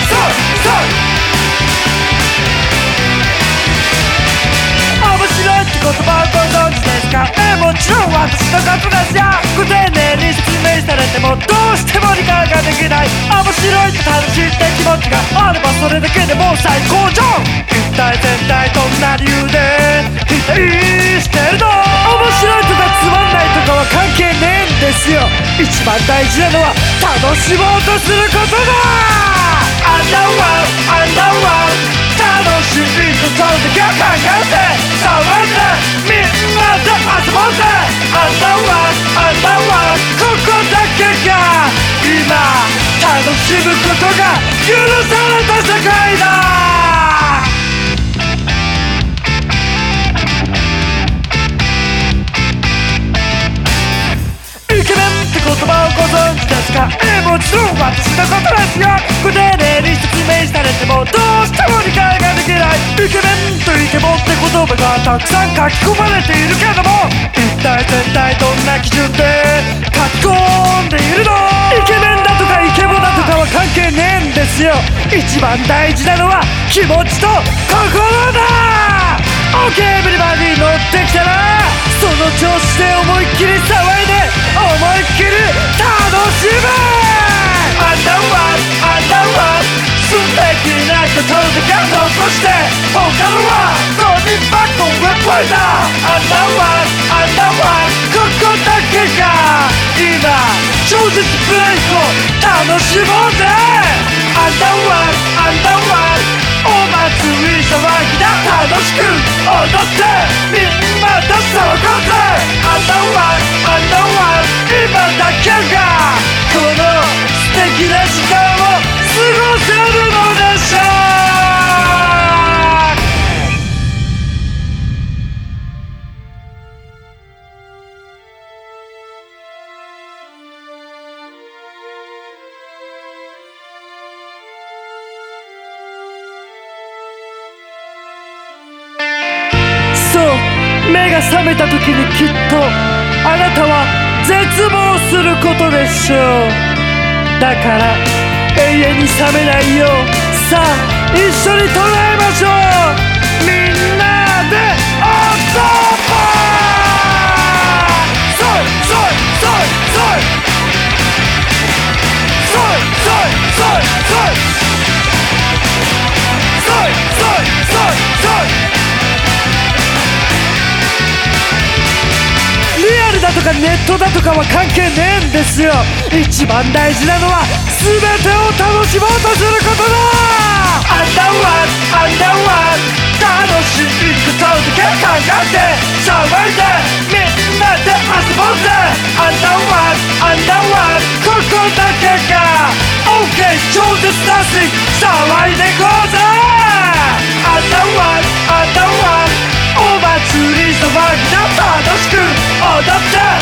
面白いって言葉をご存知ですか？もちろん私のことですよ。ご丁寧に説明されてもどうしても理解ができない。面白いって楽しいって気持ちがあればそれだけでもう最高じゃん。一体全体どんな理由で否定してるの？面白いとかつまんないとかは関係ねえんですよ。一番大事なのは楽しもうとすることだ。あんなワンあんなワン楽しいことだけ考えて騒いでみんなで遊ぼうぜ。あんなワンここだけが今楽しむことが許された世界だ。イケメンって言葉をご存知ですか？もちろん私のことですよ。ご丁寧に説明されてもどうしても理解ができない。イケメンとイケボって言葉がたくさん書き込まれているけども、一体全体どんな基準で書き込んでいるの？イケメンだとかイケボだとかは関係ねえんですよ。一番大事なのは気持ちと心だ。OK エブリバディ乗ってきたらその調子で思いっきり騒いで思いっきり楽しむ。あんなワン素敵なことだけ残して他のはゴミ箱へポイだ。あんなワンここだけが今超絶ブレイクを楽しもうぜ。あんなワンお祭り騒ぎだ。楽しく踊ってみんなで騒ごうぜ。あんなワン今だけがこの素敵な時間を過ごせるのでしょう。そう、目が覚めた時にきっとあなたは絶望することでしょう。だから永遠に覚めないようさあ一緒に唱えましょう。みんなで踊ろう。ソイソイソイソイソイソイソイソイソイソイソイリアルだとかネットだとかは関係ねえんですよ。一番大事なのは全てを楽しもうとすることだ。あんなワン楽しいことだけ考えて騒いでみんなで遊ぼうぜ。あんなワンここだけが OK 超絶ダンシング騒いでこうぜ。あんなワンお祭り騒ぎだ。楽しく踊って